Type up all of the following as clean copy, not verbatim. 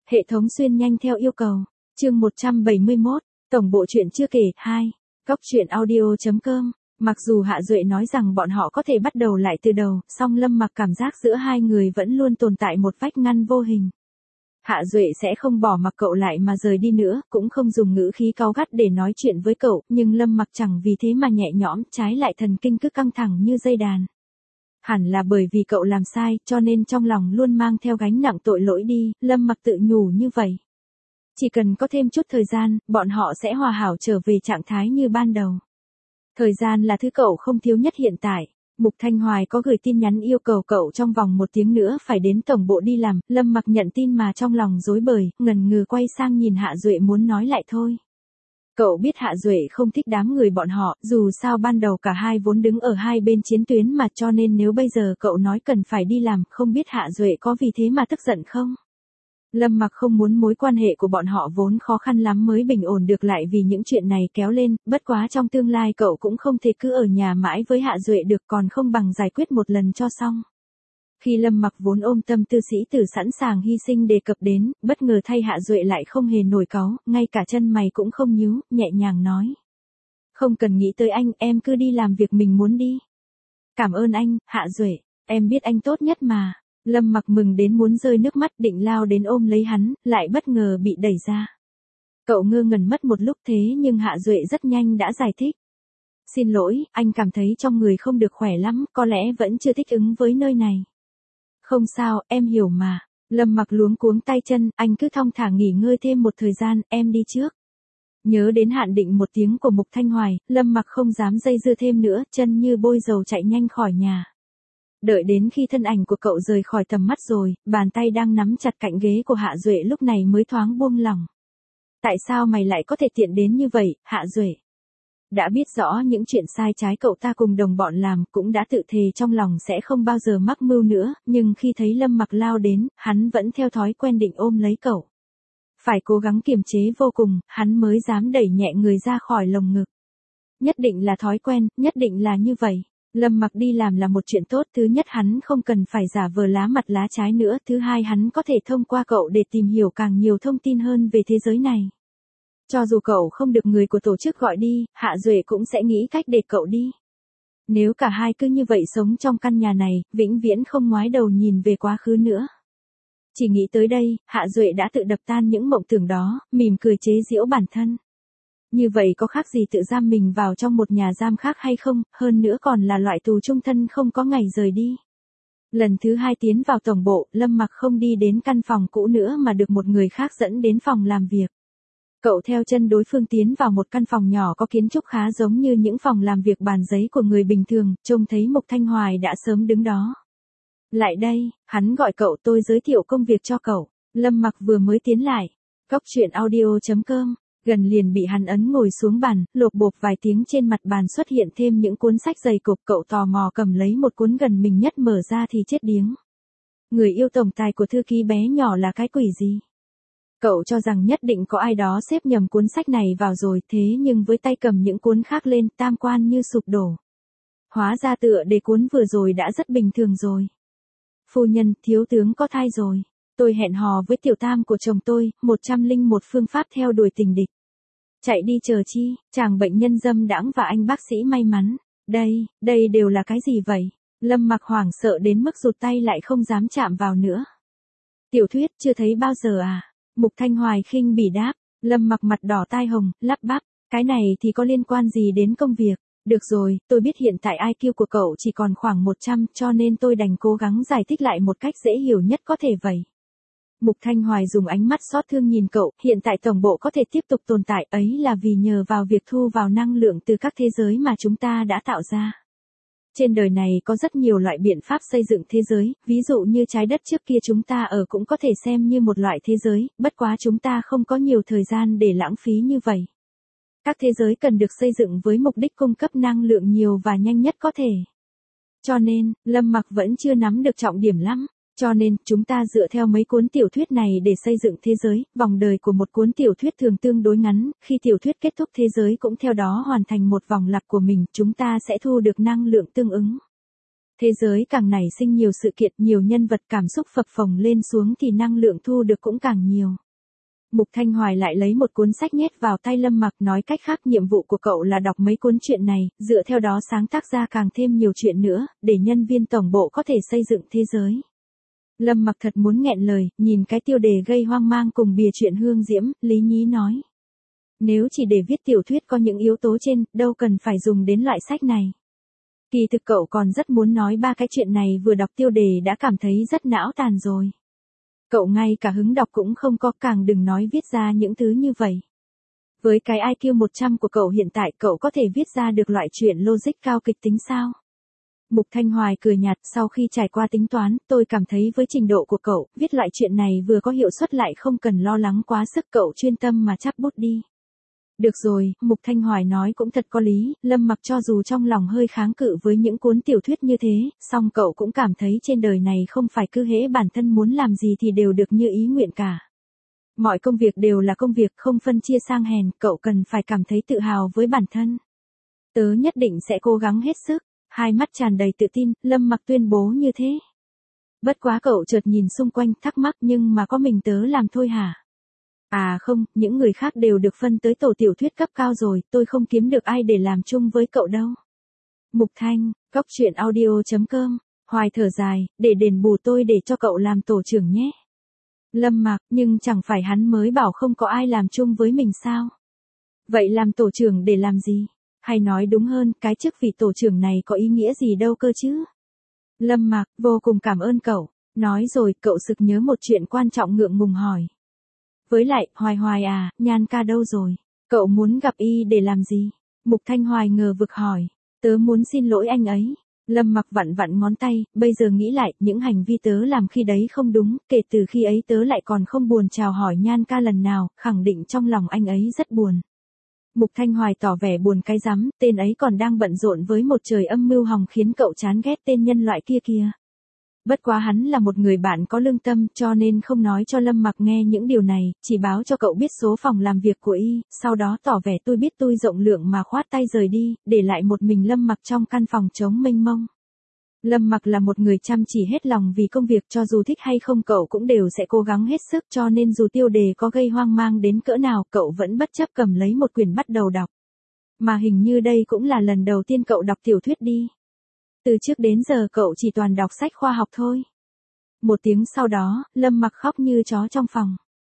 Hệ thống xuyên nhanh theo yêu cầu. Chương 171, Tổng bộ truyện chưa kể 2. Góc truyện audio.com. Mặc dù Hạ Duệ nói rằng bọn họ có thể bắt đầu lại từ đầu, song Lâm Mặc cảm giác giữa hai người vẫn luôn tồn tại một vách ngăn vô hình. Hạ Duệ sẽ không bỏ mặc cậu lại mà rời đi nữa, cũng không dùng ngữ khí cáu gắt để nói chuyện với cậu, nhưng Lâm Mặc chẳng vì thế mà nhẹ nhõm, trái lại thần kinh cứ căng thẳng như dây đàn. Hẳn là bởi vì cậu làm sai, cho nên trong lòng luôn mang theo gánh nặng tội lỗi đi, Lâm Mặc tự nhủ như vậy. Chỉ cần có thêm chút thời gian, bọn họ sẽ hòa hảo trở về trạng thái như ban đầu. Thời gian là thứ cậu không thiếu nhất hiện tại. Mục Thanh Hoài có gửi tin nhắn yêu cầu cậu trong vòng 1 tiếng nữa phải đến tổng bộ đi làm, Lâm Mặc nhận tin mà trong lòng rối bời, ngần ngừ quay sang nhìn Hạ Duệ muốn nói lại thôi. Cậu biết Hạ Duệ không thích đám người bọn họ, dù sao ban đầu cả hai vốn đứng ở hai bên chiến tuyến mà, cho nên nếu bây giờ cậu nói cần phải đi làm, không biết Hạ Duệ có vì thế mà tức giận không? Lâm Mặc không muốn mối quan hệ của bọn họ vốn khó khăn lắm mới bình ổn được lại vì những chuyện này kéo lên, bất quá trong tương lai cậu cũng không thể cứ ở nhà mãi với Hạ Duệ được, còn không bằng giải quyết một lần cho xong. Khi Lâm Mặc vốn ôm tâm tư sĩ tử sẵn sàng hy sinh đề cập đến, bất ngờ thay Hạ Duệ lại không hề nổi cáu, ngay cả chân mày cũng không nhíu, nhẹ nhàng nói. Không cần nghĩ tới anh, em cứ đi làm việc mình muốn đi. Cảm ơn anh, Hạ Duệ, em biết anh tốt nhất mà. Lâm Mặc mừng đến muốn rơi nước mắt, định lao đến ôm lấy hắn, lại bất ngờ bị đẩy ra. Cậu ngơ ngẩn mất một lúc, thế nhưng Hạ Duệ rất nhanh đã giải thích. Xin lỗi, anh cảm thấy trong người không được khỏe lắm, có lẽ vẫn chưa thích ứng với nơi này. Không sao, em hiểu mà. Lâm Mặc luống cuống tay chân, anh cứ thong thả nghỉ ngơi thêm một thời gian, em đi trước. Nhớ đến hạn định 1 tiếng của Mục Thanh Hoài, Lâm Mặc không dám dây dưa thêm nữa, chân như bôi dầu chạy nhanh khỏi nhà. Đợi đến khi thân ảnh của cậu rời khỏi tầm mắt rồi, bàn tay đang nắm chặt cạnh ghế của Hạ Duệ lúc này mới thoáng buông lỏng. Tại sao mày lại có thể tiện đến như vậy, Hạ Duệ? Đã biết rõ những chuyện sai trái cậu ta cùng đồng bọn làm, cũng đã tự thề trong lòng sẽ không bao giờ mắc mưu nữa, nhưng khi thấy Lâm Mặc lao đến, hắn vẫn theo thói quen định ôm lấy cậu. Phải cố gắng kiềm chế vô cùng, hắn mới dám đẩy nhẹ người ra khỏi lồng ngực. Nhất định là thói quen, nhất định là như vậy. Lâm Mặc đi làm là một chuyện tốt, thứ nhất hắn không cần phải giả vờ lá mặt lá trái nữa, thứ hai hắn có thể thông qua cậu để tìm hiểu càng nhiều thông tin hơn về thế giới này. Cho dù cậu không được người của tổ chức gọi đi, Hạ Duệ cũng sẽ nghĩ cách để cậu đi. Nếu cả hai cứ như vậy sống trong căn nhà này, vĩnh viễn không ngoái đầu nhìn về quá khứ nữa. Chỉ nghĩ tới đây, Hạ Duệ đã tự đập tan những mộng tưởng đó, mỉm cười chế giễu bản thân. Như vậy có khác gì tự giam mình vào trong một nhà giam khác hay không, hơn nữa còn là loại tù chung thân không có ngày rời đi. Lần thứ 2 tiến vào tổng bộ, Lâm Mặc không đi đến căn phòng cũ nữa mà được một người khác dẫn đến phòng làm việc. Cậu theo chân đối phương tiến vào một căn phòng nhỏ có kiến trúc khá giống như những phòng làm việc bàn giấy của người bình thường, trông thấy Mục Thanh Hoài đã sớm đứng đó. Lại đây, hắn gọi cậu, tôi giới thiệu công việc cho cậu. Lâm Mặc vừa mới tiến lại. Góc truyện audio.com. Gần liền bị hắn ấn ngồi xuống bàn, lộp bộp vài tiếng trên mặt bàn xuất hiện thêm những cuốn sách dày cộp, cậu tò mò cầm lấy một cuốn gần mình nhất mở ra thì chết điếng. Người yêu tổng tài của thư ký bé nhỏ là cái quỷ gì? Cậu cho rằng nhất định có ai đó xếp nhầm cuốn sách này vào rồi, thế nhưng với tay cầm những cuốn khác lên, tam quan như sụp đổ. Hóa ra tựa đề cuốn vừa rồi đã rất bình thường rồi. Phu nhân, thiếu tướng có thai rồi. Tôi hẹn hò với tiểu tam của chồng tôi, 101 phương pháp theo đuổi tình địch. Chạy đi chờ chi, chàng bệnh nhân dâm đãng và anh bác sĩ may mắn. Đây đều là cái gì vậy? Lâm Mặc hoảng sợ đến mức rụt tay lại không dám chạm vào nữa. Tiểu thuyết chưa thấy bao giờ à? Mục Thanh Hoài khinh bỉ đáp. Lâm Mặc mặt đỏ tai hồng, lắp bắp. Cái này thì có liên quan gì đến công việc? Được rồi, tôi biết hiện tại IQ của cậu chỉ còn khoảng 100, cho nên tôi đành cố gắng giải thích lại một cách dễ hiểu nhất có thể vậy. Mục Thanh Hoài dùng ánh mắt xót thương nhìn cậu, hiện tại tổng bộ có thể tiếp tục tồn tại ấy là vì nhờ vào việc thu vào năng lượng từ các thế giới mà chúng ta đã tạo ra. Trên đời này có rất nhiều loại biện pháp xây dựng thế giới, ví dụ như trái đất trước kia chúng ta ở cũng có thể xem như một loại thế giới, bất quá chúng ta không có nhiều thời gian để lãng phí như vậy. Các thế giới cần được xây dựng với mục đích cung cấp năng lượng nhiều và nhanh nhất có thể. Cho nên, Lâm Mặc vẫn chưa nắm được trọng điểm lắm. Cho nên, chúng ta dựa theo mấy cuốn tiểu thuyết này để xây dựng thế giới, vòng đời của một cuốn tiểu thuyết thường tương đối ngắn, khi tiểu thuyết kết thúc thế giới cũng theo đó hoàn thành một vòng lặp của mình, chúng ta sẽ thu được năng lượng tương ứng. Thế giới càng nảy sinh nhiều sự kiện, nhiều nhân vật cảm xúc phập phồng lên xuống thì năng lượng thu được cũng càng nhiều. Mục Thanh Hoài lại lấy một cuốn sách nhét vào tay Lâm Mặc, nói cách khác nhiệm vụ của cậu là đọc mấy cuốn truyện này, dựa theo đó sáng tác ra càng thêm nhiều chuyện nữa, để nhân viên tổng bộ có thể xây dựng thế giới. Lâm Mặc thật muốn nghẹn lời, nhìn cái tiêu đề gây hoang mang cùng bìa truyện hương diễm, lý nhí nói. Nếu chỉ để viết tiểu thuyết có những yếu tố trên, đâu cần phải dùng đến loại sách này. Kỳ thực cậu còn rất muốn nói ba cái chuyện này, vừa đọc tiêu đề đã cảm thấy rất não tàn rồi. Cậu ngay cả hứng đọc cũng không có, càng đừng nói viết ra những thứ như vậy. Với cái IQ 100 của cậu hiện tại, cậu có thể viết ra được loại chuyện logic cao kịch tính sao? Mục Thanh Hoài cười nhạt, sau khi trải qua tính toán, tôi cảm thấy với trình độ của cậu, viết loại chuyện này vừa có hiệu suất lại không cần lo lắng quá sức, cậu chuyên tâm mà chắp bút đi. Được rồi, Mục Thanh Hoài nói cũng thật có lý, Lâm Mặc cho dù trong lòng hơi kháng cự với những cuốn tiểu thuyết như thế, song cậu cũng cảm thấy trên đời này không phải cứ hễ bản thân muốn làm gì thì đều được như ý nguyện cả. Mọi công việc đều là công việc, không phân chia sang hèn, cậu cần phải cảm thấy tự hào với bản thân. Tớ nhất định sẽ cố gắng hết sức, hai mắt tràn đầy tự tin, Lâm Mặc tuyên bố như thế. Bất quá cậu chợt nhìn xung quanh thắc mắc, nhưng mà có mình tớ làm thôi hả? À không, những người khác đều được phân tới tổ tiểu thuyết cấp cao rồi, tôi không kiếm được ai để làm chung với cậu đâu. Mục Thanh, coctruyện.audio.com, Hoài thở dài, để đền bù tôi để cho cậu làm tổ trưởng nhé. Lâm Mặc, nhưng chẳng phải hắn mới bảo không có ai làm chung với mình sao? Vậy làm tổ trưởng để làm gì? Hay nói đúng hơn, cái chức vị tổ trưởng này có ý nghĩa gì đâu cơ chứ? Lâm Mặc, vô cùng cảm ơn cậu. Nói rồi, cậu sực nhớ một chuyện quan trọng, ngượng ngùng hỏi. Với lại, Hoài à, Nhan ca đâu rồi? Cậu muốn gặp y để làm gì? Mục Thanh Hoài ngờ vực hỏi. Tớ muốn xin lỗi anh ấy. Lâm Mặc vặn vặn ngón tay, bây giờ nghĩ lại, những hành vi tớ làm khi đấy không đúng, kể từ khi ấy tớ lại còn không buồn chào hỏi Nhan ca lần nào, khẳng định trong lòng anh ấy rất buồn. Mục Thanh Hoài tỏ vẻ buồn cái rắm, tên ấy còn đang bận rộn với một trời âm mưu hòng khiến cậu chán ghét tên nhân loại kia kìa. Bất quá hắn là một người bạn có lương tâm, cho nên không nói cho Lâm Mặc nghe những điều này, chỉ báo cho cậu biết số phòng làm việc của y, sau đó tỏ vẻ tôi biết tôi rộng lượng mà khoát tay rời đi, để lại một mình Lâm Mặc trong căn phòng trống mênh mông. Lâm Mặc là một người chăm chỉ hết lòng vì công việc, cho dù thích hay không cậu cũng đều sẽ cố gắng hết sức, cho nên dù tiêu đề có gây hoang mang đến cỡ nào, cậu vẫn bất chấp cầm lấy một quyển bắt đầu đọc. Mà hình như đây cũng là lần đầu tiên cậu đọc tiểu thuyết đi. Từ trước đến giờ cậu chỉ toàn đọc sách khoa học thôi. Một tiếng sau đó, Lâm Mặc khóc như chó trong phòng.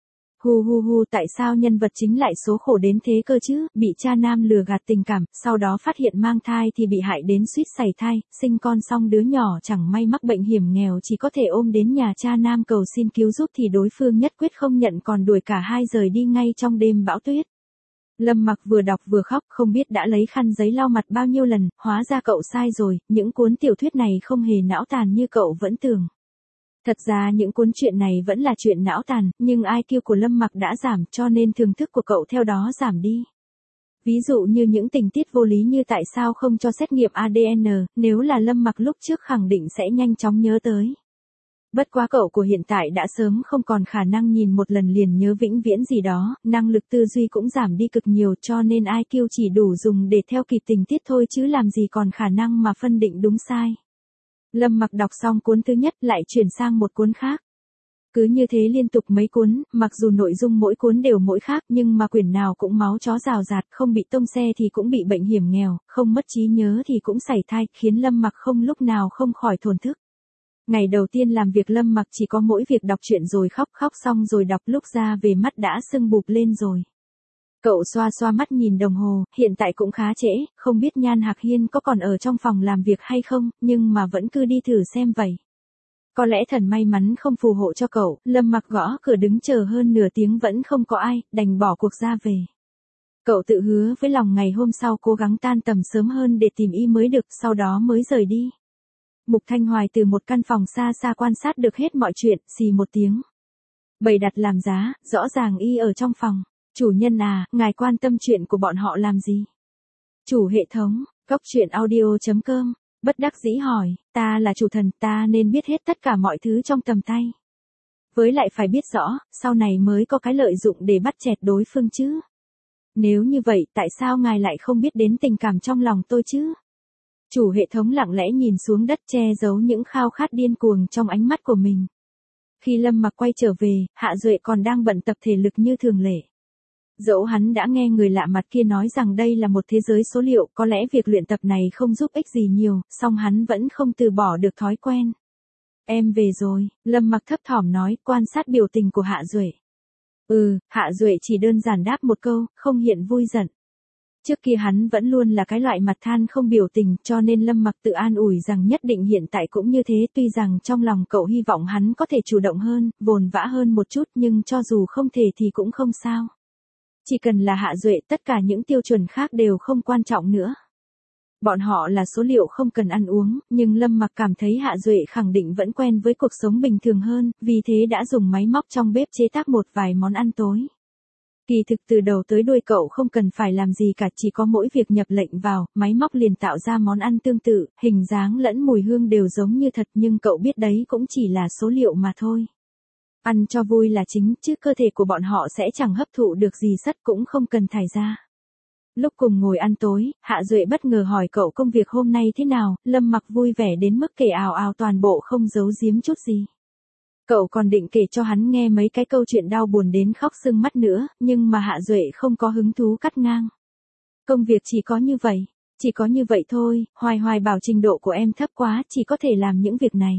Hu, tại sao nhân vật chính lại số khổ đến thế cơ chứ, bị cha nam lừa gạt tình cảm, sau đó phát hiện mang thai thì bị hại đến suýt sảy thai, sinh con xong đứa nhỏ chẳng may mắc bệnh hiểm nghèo chỉ có thể ôm đến nhà cha nam cầu xin cứu giúp thì đối phương nhất quyết không nhận, còn đuổi cả hai rời đi ngay trong đêm bão tuyết. Lâm Mặc vừa đọc vừa khóc, không biết đã lấy khăn giấy lau mặt bao nhiêu lần, hóa ra cậu sai rồi, những cuốn tiểu thuyết này không hề não tàn như cậu vẫn tưởng. Thật ra những cuốn truyện này vẫn là chuyện não tàn, nhưng IQ của Lâm Mặc đã giảm, cho nên thưởng thức của cậu theo đó giảm đi. Ví dụ như những tình tiết vô lý như tại sao không cho xét nghiệm ADN, nếu là Lâm Mặc lúc trước khẳng định sẽ nhanh chóng nhớ tới. Bất quá cậu của hiện tại đã sớm không còn khả năng nhìn một lần liền nhớ vĩnh viễn gì đó, năng lực tư duy cũng giảm đi cực nhiều, cho nên IQ chỉ đủ dùng để theo kịp tình tiết thôi chứ làm gì còn khả năng mà phân định đúng sai. Lâm Mặc đọc xong cuốn thứ nhất lại chuyển sang một cuốn khác. Cứ như thế liên tục mấy cuốn, mặc dù nội dung mỗi cuốn đều mỗi khác nhưng mà quyển nào cũng máu chó rào rạt, không bị tông xe thì cũng bị bệnh hiểm nghèo, không mất trí nhớ thì cũng sảy thai, khiến Lâm Mặc không lúc nào không khỏi thổn thức. Ngày đầu tiên làm việc Lâm Mặc chỉ có mỗi việc đọc truyện rồi khóc xong rồi đọc, lúc ra về mắt đã sưng bụp lên rồi. Cậu xoa mắt nhìn đồng hồ, hiện tại cũng khá trễ, không biết Nhan Hạc Hiên có còn ở trong phòng làm việc hay không, nhưng mà vẫn cứ đi thử xem vậy. Có lẽ thần may mắn không phù hộ cho cậu, Lâm Mặc gõ cửa đứng chờ hơn nửa tiếng vẫn không có ai, đành bỏ cuộc ra về. Cậu tự hứa với lòng ngày hôm sau cố gắng tan tầm sớm hơn để tìm y mới được, sau đó mới rời đi. Mục Thanh Hoài từ một căn phòng xa quan sát được hết mọi chuyện, xì một tiếng. Bày đặt làm giá, rõ ràng y ở trong phòng. Chủ nhân à, ngài quan tâm chuyện của bọn họ làm gì? Chủ hệ thống, coctruyện.audio.com, bất đắc dĩ hỏi, ta là chủ thần, ta nên biết hết tất cả mọi thứ trong tầm tay. Với lại phải biết rõ, sau này mới có cái lợi dụng để bắt chẹt đối phương chứ. Nếu như vậy, tại sao ngài lại không biết đến tình cảm trong lòng tôi chứ? Chủ hệ thống lặng lẽ nhìn xuống đất che giấu những khao khát điên cuồng trong ánh mắt của mình. Khi Lâm Mặc quay trở về, Hạ Duệ còn đang bận tập thể lực như thường lệ. Dẫu hắn đã nghe người lạ mặt kia nói rằng đây là một thế giới số liệu, có lẽ việc luyện tập này không giúp ích gì nhiều, song hắn vẫn không từ bỏ được thói quen. Em về rồi, Lâm Mặc thấp thỏm nói, quan sát biểu tình của Hạ Duệ. Hạ Duệ chỉ đơn giản đáp một câu, không hiện vui giận. Trước kia hắn vẫn luôn là cái loại mặt than không biểu tình, cho nên Lâm Mặc tự an ủi rằng nhất định hiện tại cũng như thế, tuy rằng trong lòng cậu hy vọng hắn có thể chủ động hơn, vồn vã hơn một chút, nhưng cho dù không thể thì cũng không sao. Chỉ cần là Hạ Duệ, tất cả những tiêu chuẩn khác đều không quan trọng nữa. Bọn họ là số liệu không cần ăn uống, nhưng Lâm Mặc cảm thấy Hạ Duệ khẳng định vẫn quen với cuộc sống bình thường hơn, vì thế đã dùng máy móc trong bếp chế tác một vài món ăn tối. Kỳ thực từ đầu tới đuôi cậu không cần phải làm gì cả, chỉ có mỗi việc nhập lệnh vào, máy móc liền tạo ra món ăn tương tự, hình dáng lẫn mùi hương đều giống như thật, nhưng cậu biết đấy cũng chỉ là số liệu mà thôi. Ăn cho vui là chính, chứ cơ thể của bọn họ sẽ chẳng hấp thụ được gì sắt, cũng không cần thải ra. Lúc cùng ngồi ăn tối, Hạ Duệ bất ngờ hỏi cậu công việc hôm nay thế nào, Lâm Mặc vui vẻ đến mức kể ào ào toàn bộ không giấu giếm chút gì. Cậu còn định kể cho hắn nghe mấy cái câu chuyện đau buồn đến khóc sưng mắt nữa, nhưng mà Hạ Duệ không có hứng thú cắt ngang. Công việc chỉ có như vậy thôi, Hoài bảo trình độ của em thấp quá, chỉ có thể làm những việc này.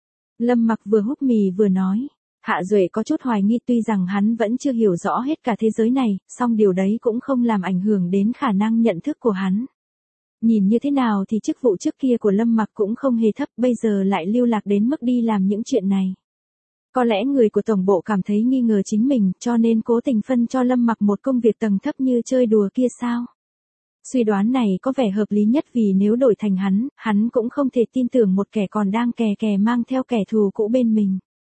Lâm Mặc vừa húp mì vừa nói. Hạ Duệ có chút hoài nghi, tuy rằng hắn vẫn chưa hiểu rõ hết cả thế giới này, song điều đấy cũng không làm ảnh hưởng đến khả năng nhận thức của hắn. Nhìn như thế nào thì chức vụ trước kia của Lâm Mặc cũng không hề thấp, bây giờ lại lưu lạc đến mức đi làm những chuyện này. Có lẽ người của tổng bộ cảm thấy nghi ngờ chính mình, cho nên cố tình phân cho Lâm Mặc một công việc tầng thấp như chơi đùa kia sao? Suy đoán này có vẻ hợp lý nhất, vì nếu đổi thành hắn cũng không thể tin tưởng một kẻ còn đang kè mang theo kẻ thù cũ bên mình.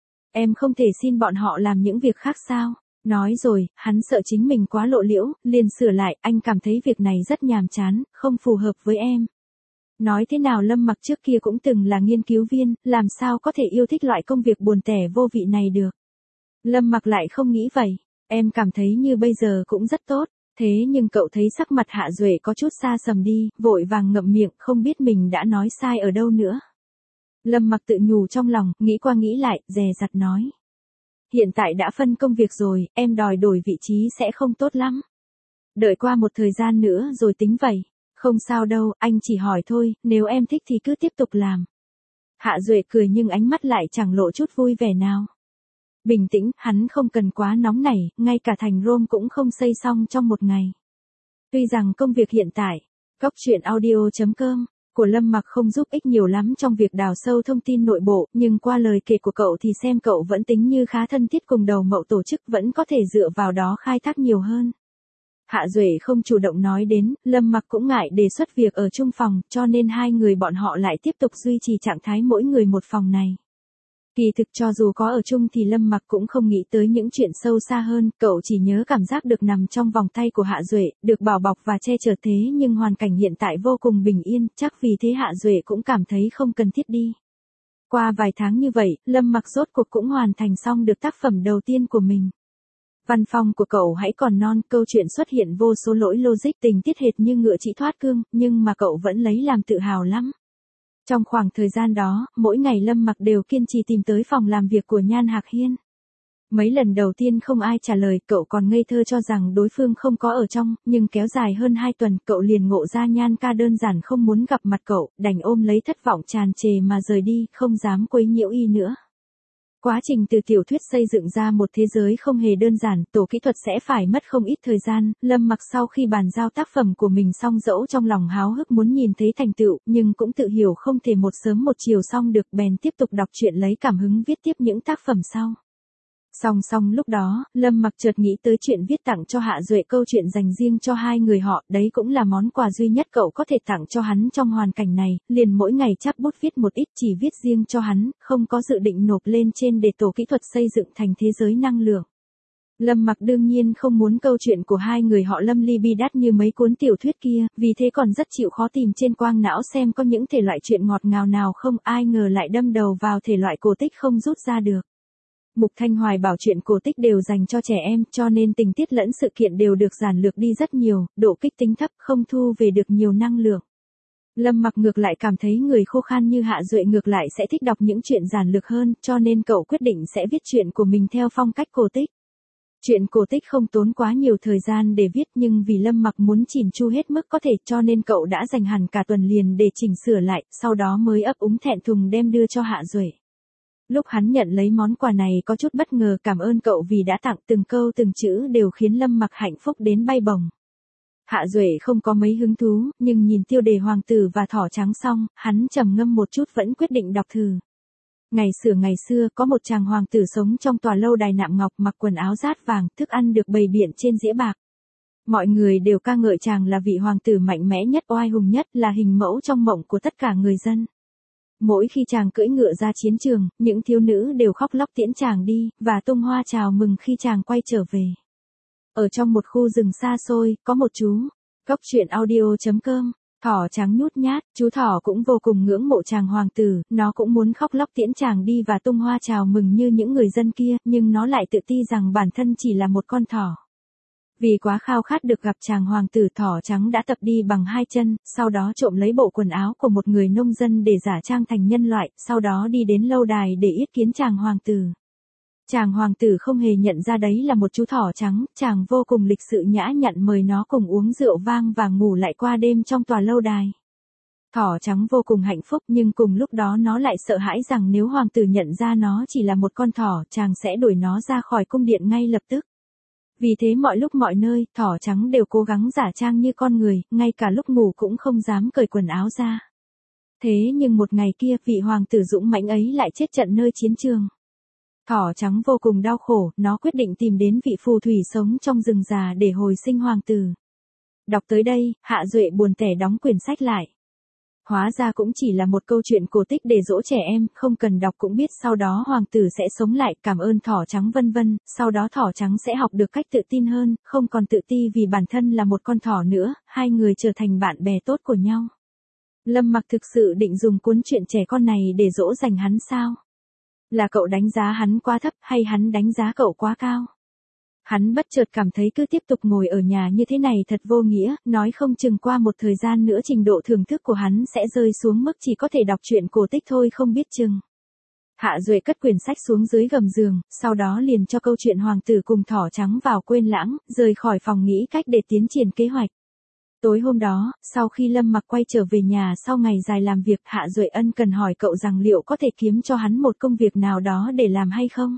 Em không thể xin bọn họ làm những việc khác sao? Nói rồi, hắn sợ chính mình quá lộ liễu, liền sửa lại, anh cảm thấy việc này rất nhàm chán, không phù hợp với em. Nói thế nào Lâm Mặc trước kia cũng từng là nghiên cứu viên, làm sao có thể yêu thích loại công việc buồn tẻ vô vị này được. Lâm Mặc lại không nghĩ vậy, em cảm thấy như bây giờ cũng rất tốt, thế nhưng cậu thấy sắc mặt Hạ Duệ có chút xa sầm đi, vội vàng ngậm miệng, không biết mình đã nói sai ở đâu nữa. Lâm Mặc tự nhủ trong lòng, nghĩ qua nghĩ lại, dè dặt nói. Hiện tại đã phân công việc rồi, em đòi đổi vị trí sẽ không tốt lắm. Đợi qua một thời gian nữa rồi tính vậy. Không sao đâu, anh chỉ hỏi thôi, nếu em thích thì cứ tiếp tục làm. Hạ Duệ cười nhưng ánh mắt lại chẳng lộ chút vui vẻ nào. Bình tĩnh, hắn không cần quá nóng nảy, ngay cả thành Rome cũng không xây xong trong một ngày. Tuy rằng công việc hiện tại, Góc Chuyện Audio.com của Lâm Mặc không giúp ích nhiều lắm trong việc đào sâu thông tin nội bộ, nhưng qua lời kể của cậu thì xem cậu vẫn tính như khá thân thiết cùng đầu mậu tổ chức, vẫn có thể dựa vào đó khai thác nhiều hơn. Hạ Duệ không chủ động nói đến, Lâm Mặc cũng ngại đề xuất việc ở chung phòng, cho nên hai người bọn họ lại tiếp tục duy trì trạng thái mỗi người một phòng này. Kỳ thực cho dù có ở chung thì Lâm Mặc cũng không nghĩ tới những chuyện sâu xa hơn, cậu chỉ nhớ cảm giác được nằm trong vòng tay của Hạ Duệ, được bảo bọc và che chở, thế nhưng hoàn cảnh hiện tại vô cùng bình yên, chắc vì thế Hạ Duệ cũng cảm thấy không cần thiết đi. Qua vài tháng như vậy, Lâm Mặc rốt cuộc cũng hoàn thành xong được tác phẩm đầu tiên của mình. Văn phòng của cậu hãy còn non, câu chuyện xuất hiện vô số lỗi logic, tình tiết hệt như ngựa chỉ thoát cương, nhưng mà cậu vẫn lấy làm tự hào lắm. Trong khoảng thời gian đó, mỗi ngày Lâm Mặc đều kiên trì tìm tới phòng làm việc của Nhan Hạc Hiên. Mấy lần đầu tiên không ai trả lời, cậu còn ngây thơ cho rằng đối phương không có ở trong, nhưng kéo dài hơn 2 tuần, cậu liền ngộ ra Nhan ca đơn giản không muốn gặp mặt cậu, đành ôm lấy thất vọng tràn trề mà rời đi, không dám quấy nhiễu y nữa. Quá trình từ tiểu thuyết xây dựng ra một thế giới không hề đơn giản, tổ kỹ thuật sẽ phải mất không ít thời gian. Lâm Mặc sau khi bàn giao tác phẩm của mình xong, dẫu trong lòng háo hức muốn nhìn thấy thành tựu, nhưng cũng tự hiểu không thể một sớm một chiều xong được, bèn tiếp tục đọc truyện lấy cảm hứng viết tiếp những tác phẩm sau. Song lúc đó, Lâm Mặc chợt nghĩ tới chuyện viết tặng cho Hạ Duệ câu chuyện dành riêng cho hai người họ, đấy cũng là món quà duy nhất cậu có thể tặng cho hắn trong hoàn cảnh này, liền mỗi ngày chắp bút viết một ít, chỉ viết riêng cho hắn, không có dự định nộp lên trên để tổ kỹ thuật xây dựng thành thế giới năng lượng. Lâm Mặc đương nhiên không muốn câu chuyện của hai người họ lâm ly bi đát như mấy cuốn tiểu thuyết kia, vì thế còn rất chịu khó tìm trên quang não xem có những thể loại chuyện ngọt ngào nào không, ai ngờ lại đâm đầu vào thể loại cổ tích không rút ra được. Mục Thanh Hoài bảo chuyện cổ tích đều dành cho trẻ em, cho nên tình tiết lẫn sự kiện đều được giản lược đi rất nhiều, độ kích tính thấp, không thu về được nhiều năng lượng. Lâm Mặc ngược lại cảm thấy người khô khan như Hạ Duệ ngược lại sẽ thích đọc những chuyện giản lược hơn, cho nên cậu quyết định sẽ viết chuyện của mình theo phong cách cổ tích. Chuyện cổ tích không tốn quá nhiều thời gian để viết, nhưng vì Lâm Mặc muốn chỉn chu hết mức có thể cho nên cậu đã dành hẳn cả tuần liền để chỉnh sửa lại, sau đó mới ấp úng thẹn thùng đem đưa cho Hạ Duệ. Lúc hắn nhận lấy món quà này có chút bất ngờ, cảm ơn cậu vì đã tặng, từng câu từng chữ đều khiến Lâm Mặc hạnh phúc đến bay bổng. Hạ Duệ không có mấy hứng thú, nhưng nhìn tiêu đề hoàng tử và thỏ trắng xong, hắn trầm ngâm một chút vẫn quyết định đọc thử. Ngày xưa có một chàng hoàng tử sống trong tòa lâu đài nạm ngọc, mặc quần áo dát vàng, thức ăn được bày biện trên dĩa bạc. Mọi người đều ca ngợi chàng là vị hoàng tử mạnh mẽ nhất, oai hùng nhất, là hình mẫu trong mộng của tất cả người dân. Mỗi khi chàng cưỡi ngựa ra chiến trường, những thiếu nữ đều khóc lóc tiễn chàng đi, và tung hoa chào mừng khi chàng quay trở về. Ở trong một khu rừng xa xôi, có một chú. Cốc truyện audio.com. Thỏ trắng nhút nhát, chú thỏ cũng vô cùng ngưỡng mộ chàng hoàng tử, nó cũng muốn khóc lóc tiễn chàng đi và tung hoa chào mừng như những người dân kia, nhưng nó lại tự ti rằng bản thân chỉ là một con thỏ. Vì quá khao khát được gặp chàng hoàng tử, thỏ trắng đã tập đi bằng 2 chân, sau đó trộm lấy bộ quần áo của một người nông dân để giả trang thành nhân loại, sau đó đi đến lâu đài để yết kiến chàng hoàng tử. Chàng hoàng tử không hề nhận ra đấy là một chú thỏ trắng, chàng vô cùng lịch sự nhã nhặn mời nó cùng uống rượu vang và ngủ lại qua đêm trong tòa lâu đài. Thỏ trắng vô cùng hạnh phúc, nhưng cùng lúc đó nó lại sợ hãi rằng nếu hoàng tử nhận ra nó chỉ là một con thỏ, chàng sẽ đuổi nó ra khỏi cung điện ngay lập tức. Vì thế mọi lúc mọi nơi, thỏ trắng đều cố gắng giả trang như con người, ngay cả lúc ngủ cũng không dám cởi quần áo ra. Thế nhưng một ngày kia, vị hoàng tử dũng mãnh ấy lại chết trận nơi chiến trường. Thỏ trắng vô cùng đau khổ, nó quyết định tìm đến vị phù thủy sống trong rừng già để hồi sinh hoàng tử. Đọc tới đây, Hạ Duệ buồn tẻ đóng quyển sách lại. Hóa ra cũng chỉ là một câu chuyện cổ tích để dỗ trẻ em, không cần đọc cũng biết sau đó hoàng tử sẽ sống lại, cảm ơn thỏ trắng vân vân, sau đó thỏ trắng sẽ học được cách tự tin hơn, không còn tự ti vì bản thân là một con thỏ nữa, hai người trở thành bạn bè tốt của nhau. Lâm Mặc thực sự định dùng cuốn truyện trẻ con này để dỗ dành hắn sao? Là cậu đánh giá hắn quá thấp hay hắn đánh giá cậu quá cao? Hắn bất chợt cảm thấy cứ tiếp tục ngồi ở nhà như thế này thật vô nghĩa, nói không chừng qua một thời gian nữa trình độ thưởng thức của hắn sẽ rơi xuống mức chỉ có thể đọc truyện cổ tích thôi không biết chừng. Hạ Duệ cất quyển sách xuống dưới gầm giường, sau đó liền cho câu chuyện hoàng tử cùng thỏ trắng vào quên lãng, rời khỏi phòng nghĩ cách để tiến triển kế hoạch. Tối hôm đó, sau khi Lâm Mặc quay trở về nhà sau ngày dài làm việc, Hạ Duệ ân cần hỏi cậu rằng liệu có thể kiếm cho hắn một công việc nào đó để làm hay không?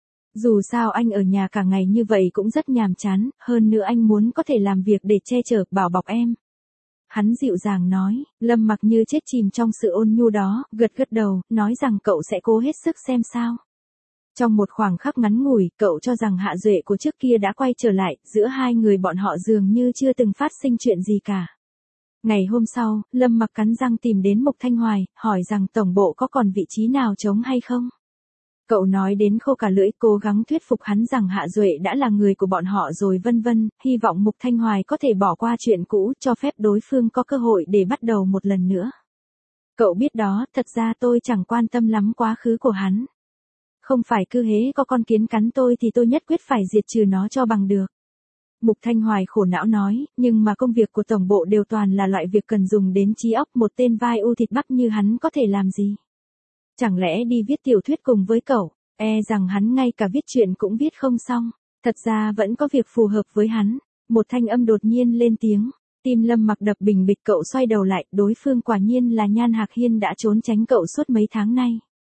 Dù sao anh ở nhà cả ngày như vậy cũng rất nhàm chán, hơn nữa anh muốn có thể làm việc để che chở, bảo bọc em. Hắn dịu dàng nói, Lâm Mặc như chết chìm trong sự ôn nhu đó, gật gật đầu, nói rằng cậu sẽ cố hết sức xem sao. Trong một khoảng khắc ngắn ngủi, cậu cho rằng Hạ Duệ của trước kia đã quay trở lại, giữa hai người bọn họ dường như chưa từng phát sinh chuyện gì cả. Ngày hôm sau, Lâm Mặc cắn răng tìm đến Mục Thanh Hoài, hỏi rằng tổng bộ có còn vị trí nào trống hay không? Cậu nói đến khô cả lưỡi, cố gắng thuyết phục hắn rằng Hạ Duệ đã là người của bọn họ rồi vân vân, hy vọng Mục Thanh Hoài có thể bỏ qua chuyện cũ, cho phép đối phương có cơ hội để bắt đầu một lần nữa. Cậu biết đó, thật ra tôi chẳng quan tâm lắm quá khứ của hắn. Không phải cứ hễ có con kiến cắn tôi thì tôi nhất quyết phải diệt trừ nó cho bằng được. Mục Thanh Hoài khổ não nói, nhưng mà công việc của tổng bộ đều toàn là loại việc cần dùng đến trí óc, một tên vai u thịt bắp như hắn có thể làm gì? Chẳng lẽ đi viết tiểu thuyết cùng với cậu, rằng hắn ngay cả viết truyện cũng viết không xong, thật ra vẫn có việc phù hợp với hắn. Một thanh âm đột nhiên lên tiếng, tim Lâm Mặc đập bình bịch, cậu xoay đầu lại, đối phương quả nhiên là Nhan Hạc Hiên đã trốn tránh cậu suốt mấy tháng nay.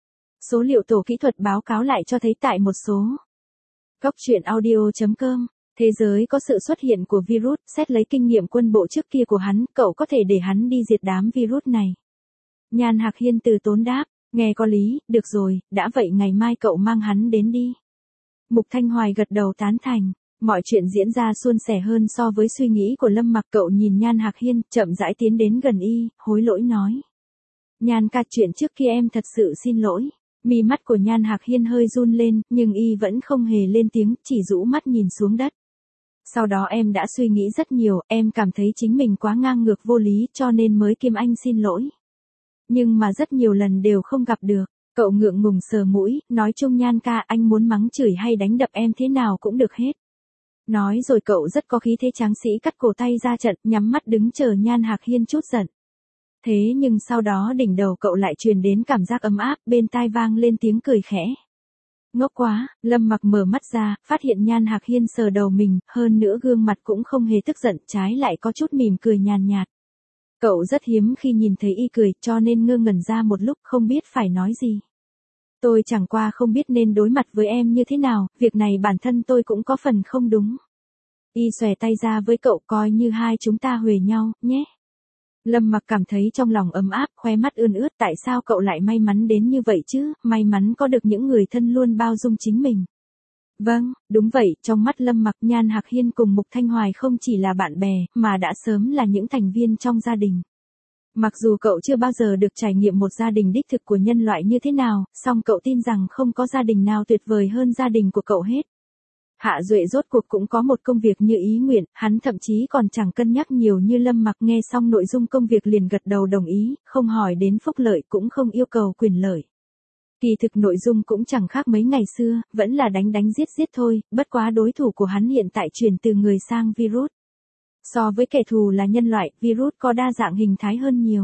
Số liệu tổ kỹ thuật báo cáo lại cho thấy tại một số Cốc truyện audio.com, thế giới có sự xuất hiện của virus, xét lấy kinh nghiệm quân bộ trước kia của hắn, cậu có thể để hắn đi diệt đám virus này. Nhan Hạc Hiên từ tốn đáp, nghe có lý, được rồi, đã vậy ngày mai cậu mang hắn đến đi. Mục Thanh Hoài gật đầu tán thành, mọi chuyện diễn ra suôn sẻ hơn so với suy nghĩ của Lâm Mặc. Cậu nhìn Nhan Hạc Hiên, chậm rãi tiến đến gần y, hối lỗi nói. Nhan ca, chuyện trước kia em thật sự xin lỗi. Mi mắt của Nhan Hạc Hiên hơi run lên, nhưng y vẫn không hề lên tiếng, chỉ rũ mắt nhìn xuống đất. Sau đó em đã suy nghĩ rất nhiều, em cảm thấy chính mình quá ngang ngược vô lý cho nên mới kiếm anh xin lỗi. Nhưng mà rất nhiều lần đều không gặp được. Cậu ngượng ngùng sờ mũi, nói chung Nhan ca, anh muốn mắng chửi hay đánh đập em thế nào cũng được hết. Nói rồi cậu rất có khí thế tráng sĩ cắt cổ tay ra trận, nhắm mắt đứng chờ Nhan Hạc Hiên chút giận. Thế nhưng sau đó đỉnh đầu cậu lại truyền đến cảm giác ấm áp, bên tai vang lên tiếng cười khẽ. Ngốc quá, Lâm Mặc mở mắt ra, phát hiện Nhan Hạc Hiên sờ đầu mình, hơn nữa gương mặt cũng không hề tức giận, trái lại có chút mỉm cười nhàn nhạt. Cậu rất hiếm khi nhìn thấy y cười, cho nên ngơ ngẩn ra một lúc không biết phải nói gì. Tôi chẳng qua không biết nên đối mặt với em như thế nào, việc này bản thân tôi cũng có phần không đúng. Y xòe tay ra với cậu, coi như hai chúng ta huề nhau, nhé. Lâm Mặc cảm thấy trong lòng ấm áp, khóe mắt ươn ướt, tại sao cậu lại may mắn đến như vậy chứ, may mắn có được những người thân luôn bao dung chính mình. Vâng, đúng vậy, trong mắt Lâm Mặc, Nhan Hạc Hiên cùng Mục Thanh Hoài không chỉ là bạn bè, mà đã sớm là những thành viên trong gia đình. Mặc dù cậu chưa bao giờ được trải nghiệm một gia đình đích thực của nhân loại như thế nào, song cậu tin rằng không có gia đình nào tuyệt vời hơn gia đình của cậu hết. Hạ Duệ rốt cuộc cũng có một công việc như ý nguyện, hắn thậm chí còn chẳng cân nhắc nhiều như Lâm Mặc, nghe xong nội dung công việc liền gật đầu đồng ý, không hỏi đến phúc lợi cũng không yêu cầu quyền lợi. Kỳ thực nội dung cũng chẳng khác mấy ngày xưa, vẫn là đánh đánh giết giết thôi, bất quá đối thủ của hắn hiện tại chuyển từ người sang virus. So với kẻ thù là nhân loại, virus có đa dạng hình thái hơn nhiều.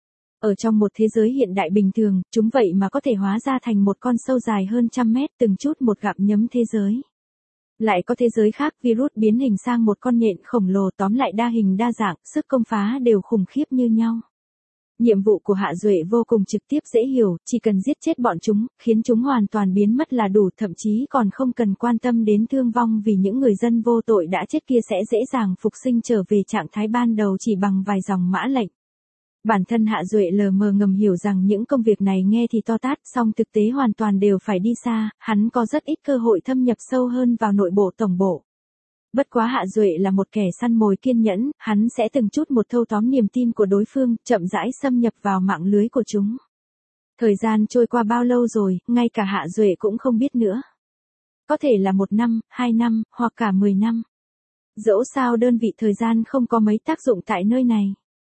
Ở trong một thế giới hiện đại bình thường, chúng vậy mà có thể hóa ra thành một con sâu dài hơn 100 mét, từng chút một gặm nhấm thế giới. Lại có thế giới khác, virus biến hình sang một con nhện khổng lồ, tóm lại đa hình đa dạng, sức công phá đều khủng khiếp như nhau. Nhiệm vụ của Hạ Duệ vô cùng trực tiếp dễ hiểu, chỉ cần giết chết bọn chúng, khiến chúng hoàn toàn biến mất là đủ, thậm chí còn không cần quan tâm đến thương vong vì những người dân vô tội đã chết kia sẽ dễ dàng phục sinh trở về trạng thái ban đầu chỉ bằng vài dòng mã lệnh. Bản thân Hạ Duệ lờ mờ ngầm hiểu rằng những công việc này nghe thì to tát, song thực tế hoàn toàn đều phải đi xa, hắn có rất ít cơ hội thâm nhập sâu hơn vào nội bộ tổng bộ. Bất quá Hạ Duệ là một kẻ săn mồi kiên nhẫn, hắn sẽ từng chút một thâu tóm niềm tin của đối phương, chậm rãi xâm nhập vào mạng lưới của chúng. Thời gian trôi qua bao lâu rồi, ngay cả Hạ Duệ cũng không biết nữa. Có thể là 1 năm, 2 năm, hoặc cả 10 năm. Dẫu sao đơn vị thời gian không có mấy tác dụng tại nơi này.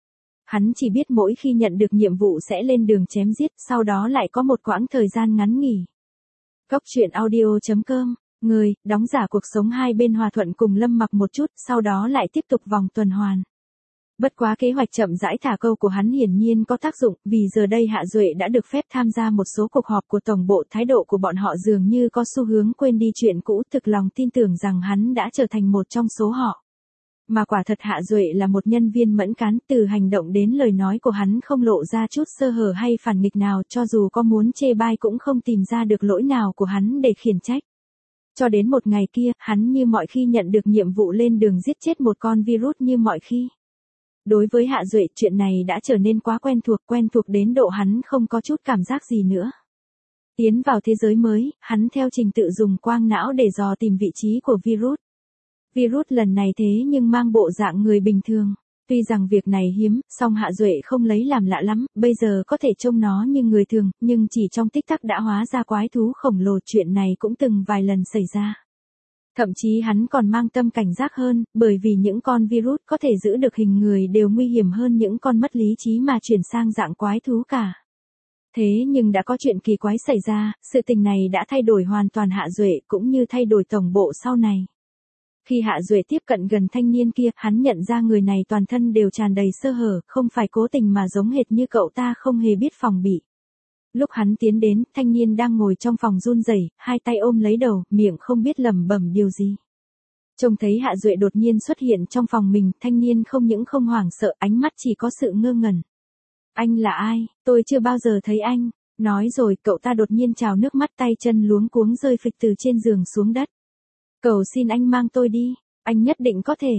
Hắn chỉ biết mỗi khi nhận được nhiệm vụ sẽ lên đường chém giết, sau đó lại có một quãng thời gian ngắn nghỉ. Góc truyện audio.com, người, đóng giả cuộc sống hai bên hòa thuận cùng Lâm Mặc một chút, sau đó lại tiếp tục vòng tuần hoàn. Bất quá kế hoạch chậm rãi thả câu của hắn hiển nhiên có tác dụng, vì giờ đây Hạ Duệ đã được phép tham gia một số cuộc họp của tổng bộ, thái độ của bọn họ dường như có xu hướng quên đi chuyện cũ, thực lòng tin tưởng rằng hắn đã trở thành một trong số họ. Mà quả thật Hạ Duệ là một nhân viên mẫn cán, từ hành động đến lời nói của hắn không lộ ra chút sơ hở hay phản nghịch nào, cho dù có muốn chê bai cũng không tìm ra được lỗi nào của hắn để khiển trách. Cho đến một ngày kia, hắn như mọi khi nhận được nhiệm vụ lên đường giết chết một con virus như mọi khi. Đối với Hạ Duệ, chuyện này đã trở nên quá quen thuộc đến độ hắn không có chút cảm giác gì nữa. Tiến vào thế giới mới, hắn theo trình tự dùng quang não để dò tìm vị trí của virus. Virus lần này thế nhưng mang bộ dạng người bình thường. Tuy rằng việc này hiếm, song Hạ Duệ không lấy làm lạ lắm, bây giờ có thể trông nó như người thường, nhưng chỉ trong tích tắc đã hóa ra quái thú khổng lồ, chuyện này cũng từng vài lần xảy ra. Thậm chí hắn còn mang tâm cảnh giác hơn, bởi vì những con virus có thể giữ được hình người đều nguy hiểm hơn những con mất lý trí mà chuyển sang dạng quái thú cả. Thế nhưng đã có chuyện kỳ quái xảy ra, sự tình này đã thay đổi hoàn toàn Hạ Duệ cũng như thay đổi tổng bộ sau này. Khi Hạ Duệ tiếp cận gần thanh niên kia, hắn nhận ra người này toàn thân đều tràn đầy sơ hở, không phải cố tình mà giống hệt như cậu ta không hề biết phòng bị. Lúc hắn tiến đến, thanh niên đang ngồi trong phòng run rẩy, hai tay ôm lấy đầu, miệng không biết lẩm bẩm điều gì. Trông thấy Hạ Duệ đột nhiên xuất hiện trong phòng mình, thanh niên không những không hoảng sợ, ánh mắt chỉ có sự ngơ ngẩn. Anh là ai? Tôi chưa bao giờ thấy anh. Nói rồi, cậu ta đột nhiên trào nước mắt, tay chân luống cuống rơi phịch từ trên giường xuống đất. Cầu xin anh mang tôi đi, anh nhất định có thể.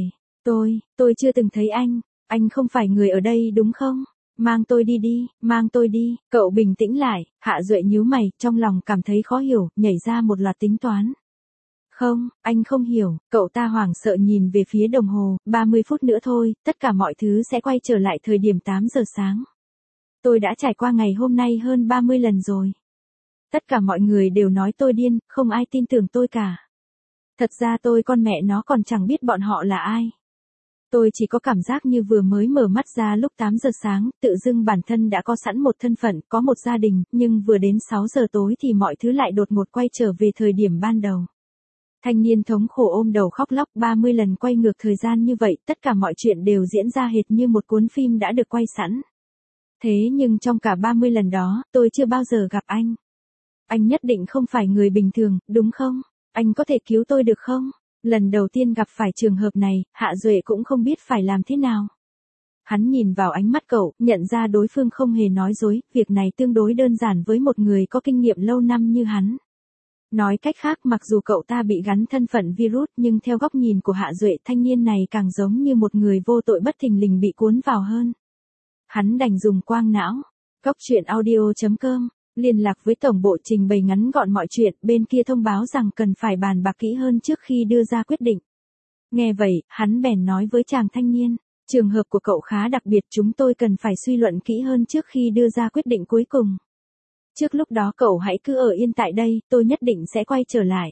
Tôi chưa từng thấy anh không phải người ở đây đúng không? Mang tôi đi, mang tôi đi. Cậu bình tĩnh lại, Hạ Duệ nhíu mày, trong lòng cảm thấy khó hiểu, nhảy ra một loạt tính toán. Không, anh không hiểu, cậu ta hoảng sợ nhìn về phía đồng hồ, 30 phút nữa thôi, tất cả mọi thứ sẽ quay trở lại thời điểm 8 giờ sáng. Tôi đã trải qua ngày hôm nay hơn 30 lần rồi. Tất cả mọi người đều nói tôi điên, không ai tin tưởng tôi cả. Thật ra tôi con mẹ nó còn chẳng biết bọn họ là ai. Tôi chỉ có cảm giác như vừa mới mở mắt ra lúc 8 giờ sáng, tự dưng bản thân đã có sẵn một thân phận, có một gia đình, nhưng vừa đến 6 giờ tối thì mọi thứ lại đột ngột quay trở về thời điểm ban đầu. Thanh niên thống khổ ôm đầu khóc lóc, 30 lần quay ngược thời gian như vậy, tất cả mọi chuyện đều diễn ra hệt như một cuốn phim đã được quay sẵn. Thế nhưng trong cả 30 lần đó, tôi chưa bao giờ gặp anh. Anh nhất định không phải người bình thường, đúng không? Anh có thể cứu tôi được không? Lần đầu tiên gặp phải trường hợp này, Hạ Duệ cũng không biết phải làm thế nào. Hắn nhìn vào ánh mắt cậu, nhận ra đối phương không hề nói dối, việc này tương đối đơn giản với một người có kinh nghiệm lâu năm như hắn. Nói cách khác, mặc dù cậu ta bị gắn thân phận virus nhưng theo góc nhìn của Hạ Duệ, thanh niên này càng giống như một người vô tội bất thình lình bị cuốn vào hơn. Hắn đành dùng quang não. Góc truyện audio.com, liên lạc với tổng bộ trình bày ngắn gọn mọi chuyện, bên kia thông báo rằng cần phải bàn bạc kỹ hơn trước khi đưa ra quyết định. Nghe vậy, hắn bèn nói với chàng thanh niên, trường hợp của cậu khá đặc biệt, chúng tôi cần phải suy luận kỹ hơn trước khi đưa ra quyết định cuối cùng. Trước lúc đó cậu hãy cứ ở yên tại đây, tôi nhất định sẽ quay trở lại.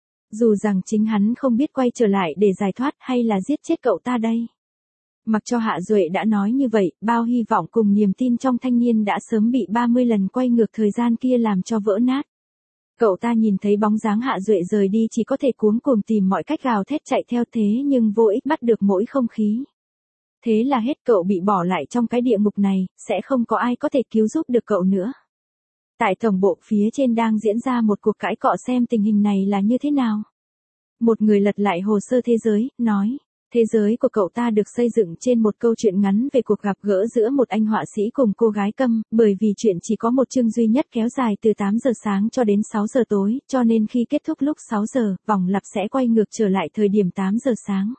Dù rằng chính hắn không biết quay trở lại để giải thoát hay là giết chết cậu ta đây. Mặc cho Hạ Duệ đã nói như vậy, bao hy vọng cùng niềm tin trong thanh niên đã sớm bị 30 lần quay ngược thời gian kia làm cho vỡ nát. Cậu ta nhìn thấy bóng dáng Hạ Duệ rời đi chỉ có thể cuống cuồng tìm mọi cách gào thét chạy theo, thế nhưng vô ích bắt được mỗi không khí. Thế là hết, cậu bị bỏ lại trong cái địa ngục này, sẽ không có ai có thể cứu giúp được cậu nữa. Tại tổng bộ phía trên đang diễn ra một cuộc cãi cọ xem tình hình này là như thế nào. Một người lật lại hồ sơ thế giới, nói, thế giới của cậu ta được xây dựng trên một câu chuyện ngắn về cuộc gặp gỡ giữa một anh họa sĩ cùng cô gái câm, bởi vì chuyện chỉ có một chương duy nhất kéo dài từ 8 giờ sáng cho đến 6 giờ tối, cho nên khi kết thúc lúc 6 giờ, vòng lặp sẽ quay ngược trở lại thời điểm 8 giờ sáng.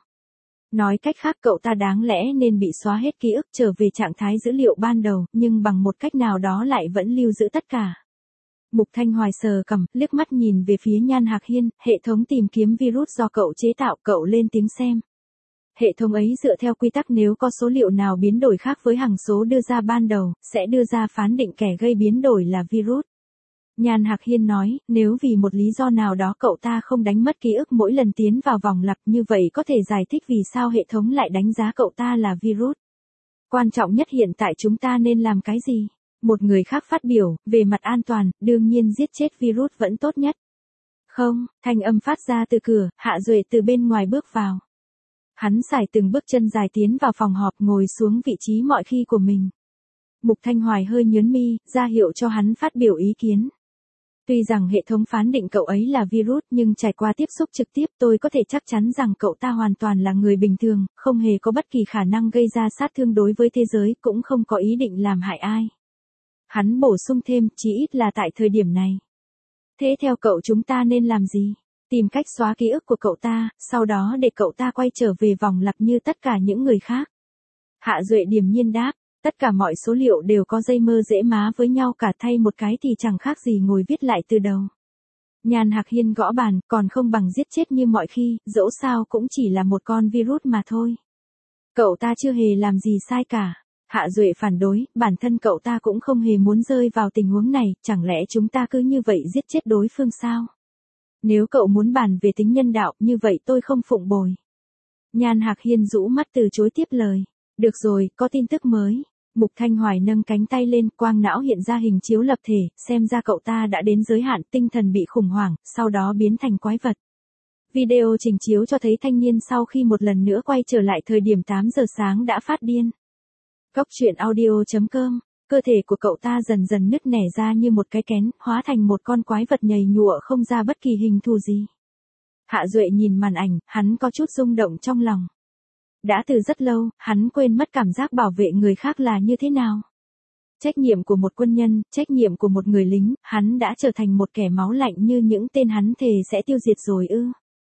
Nói cách khác, cậu ta đáng lẽ nên bị xóa hết ký ức trở về trạng thái dữ liệu ban đầu, nhưng bằng một cách nào đó lại vẫn lưu giữ tất cả. Mục Thanh Hoài sờ cằm, liếc mắt nhìn về phía Nhan Hạc Hiên, hệ thống tìm kiếm virus do cậu chế tạo, cậu lên tiếng xem. Hệ thống ấy dựa theo quy tắc nếu có số liệu nào biến đổi khác với hằng số đưa ra ban đầu, sẽ đưa ra phán định kẻ gây biến đổi là virus. Nhan Hạc Hiên nói, nếu vì một lý do nào đó cậu ta không đánh mất ký ức mỗi lần tiến vào vòng lặp, như vậy có thể giải thích vì sao hệ thống lại đánh giá cậu ta là virus. Quan trọng nhất hiện tại chúng ta nên làm cái gì? Một người khác phát biểu, về mặt an toàn, đương nhiên giết chết virus vẫn tốt nhất. Không, thanh âm phát ra từ cửa, Hạ Duệ từ bên ngoài bước vào. Hắn sải từng bước chân dài tiến vào phòng họp, ngồi xuống vị trí mọi khi của mình. Mục Thanh Hoài hơi nhướng mi, ra hiệu cho hắn phát biểu ý kiến. Tuy rằng hệ thống phán định cậu ấy là virus nhưng trải qua tiếp xúc trực tiếp tôi có thể chắc chắn rằng cậu ta hoàn toàn là người bình thường, không hề có bất kỳ khả năng gây ra sát thương đối với thế giới, cũng không có ý định làm hại ai. Hắn bổ sung thêm, chí ít là tại thời điểm này. Thế theo cậu chúng ta nên làm gì? Tìm cách xóa ký ức của cậu ta, sau đó để cậu ta quay trở về vòng lặp như tất cả những người khác. Hạ Duệ điềm nhiên đáp, tất cả mọi số liệu đều có dây mơ dễ má với nhau cả, thay một cái thì chẳng khác gì ngồi viết lại từ đầu. Nhan Hạc Hiên gõ bàn, còn không bằng giết chết như mọi khi, dẫu sao cũng chỉ là một con virus mà thôi. Cậu ta chưa hề làm gì sai cả. Hạ Duệ phản đối, bản thân cậu ta cũng không hề muốn rơi vào tình huống này, chẳng lẽ chúng ta cứ như vậy giết chết đối phương sao? Nếu cậu muốn bàn về tính nhân đạo, như vậy tôi không phụng bồi. Nhan Hạc Hiên rũ mắt từ chối tiếp lời. Được rồi, có tin tức mới. Mục Thanh Hoài nâng cánh tay lên, quang não hiện ra hình chiếu lập thể, xem ra cậu ta đã đến giới hạn, tinh thần bị khủng hoảng, sau đó biến thành quái vật. Video trình chiếu cho thấy thanh niên sau khi một lần nữa quay trở lại thời điểm 8 giờ sáng đã phát điên. Góc truyện audio.com, cơ thể của cậu ta dần dần nứt nẻ ra như một cái kén, hóa thành một con quái vật nhầy nhụa không ra bất kỳ hình thù gì. Hạ Duệ nhìn màn ảnh, hắn có chút rung động trong lòng. Đã từ rất lâu, hắn quên mất cảm giác bảo vệ người khác là như thế nào. Trách nhiệm của một quân nhân, trách nhiệm của một người lính, hắn đã trở thành một kẻ máu lạnh như những tên hắn thề sẽ tiêu diệt rồi ư.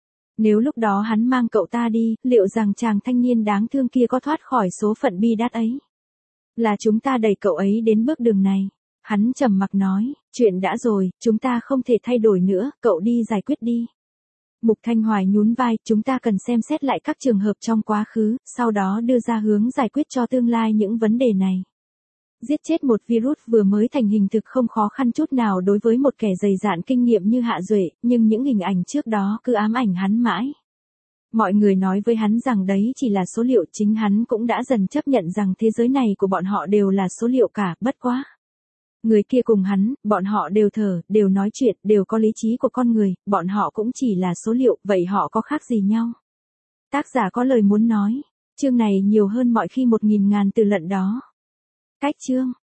Nếu lúc đó hắn mang cậu ta đi, liệu rằng chàng thanh niên đáng thương kia có thoát khỏi số phận bi đát ấy? Là chúng ta đẩy cậu ấy đến bước đường này. Hắn trầm mặc nói, chuyện đã rồi, chúng ta không thể thay đổi nữa, cậu đi giải quyết đi. Mục Thanh Hoài nhún vai, chúng ta cần xem xét lại các trường hợp trong quá khứ, sau đó đưa ra hướng giải quyết cho tương lai những vấn đề này. Giết chết một virus vừa mới thành hình thực không khó khăn chút nào đối với một kẻ dày dạn kinh nghiệm như Hạ Duệ, nhưng những hình ảnh trước đó cứ ám ảnh hắn mãi. Mọi người nói với hắn rằng đấy chỉ là số liệu, chính hắn cũng đã dần chấp nhận rằng thế giới này của bọn họ đều là số liệu cả, bất quá. Người kia cùng hắn, bọn họ đều thở, đều nói chuyện, đều có lý trí của con người, bọn họ cũng chỉ là số liệu, vậy họ có khác gì nhau? Tác giả có lời muốn nói, chương này nhiều hơn mọi khi 1000 ngàn từ lận đó. Cách chương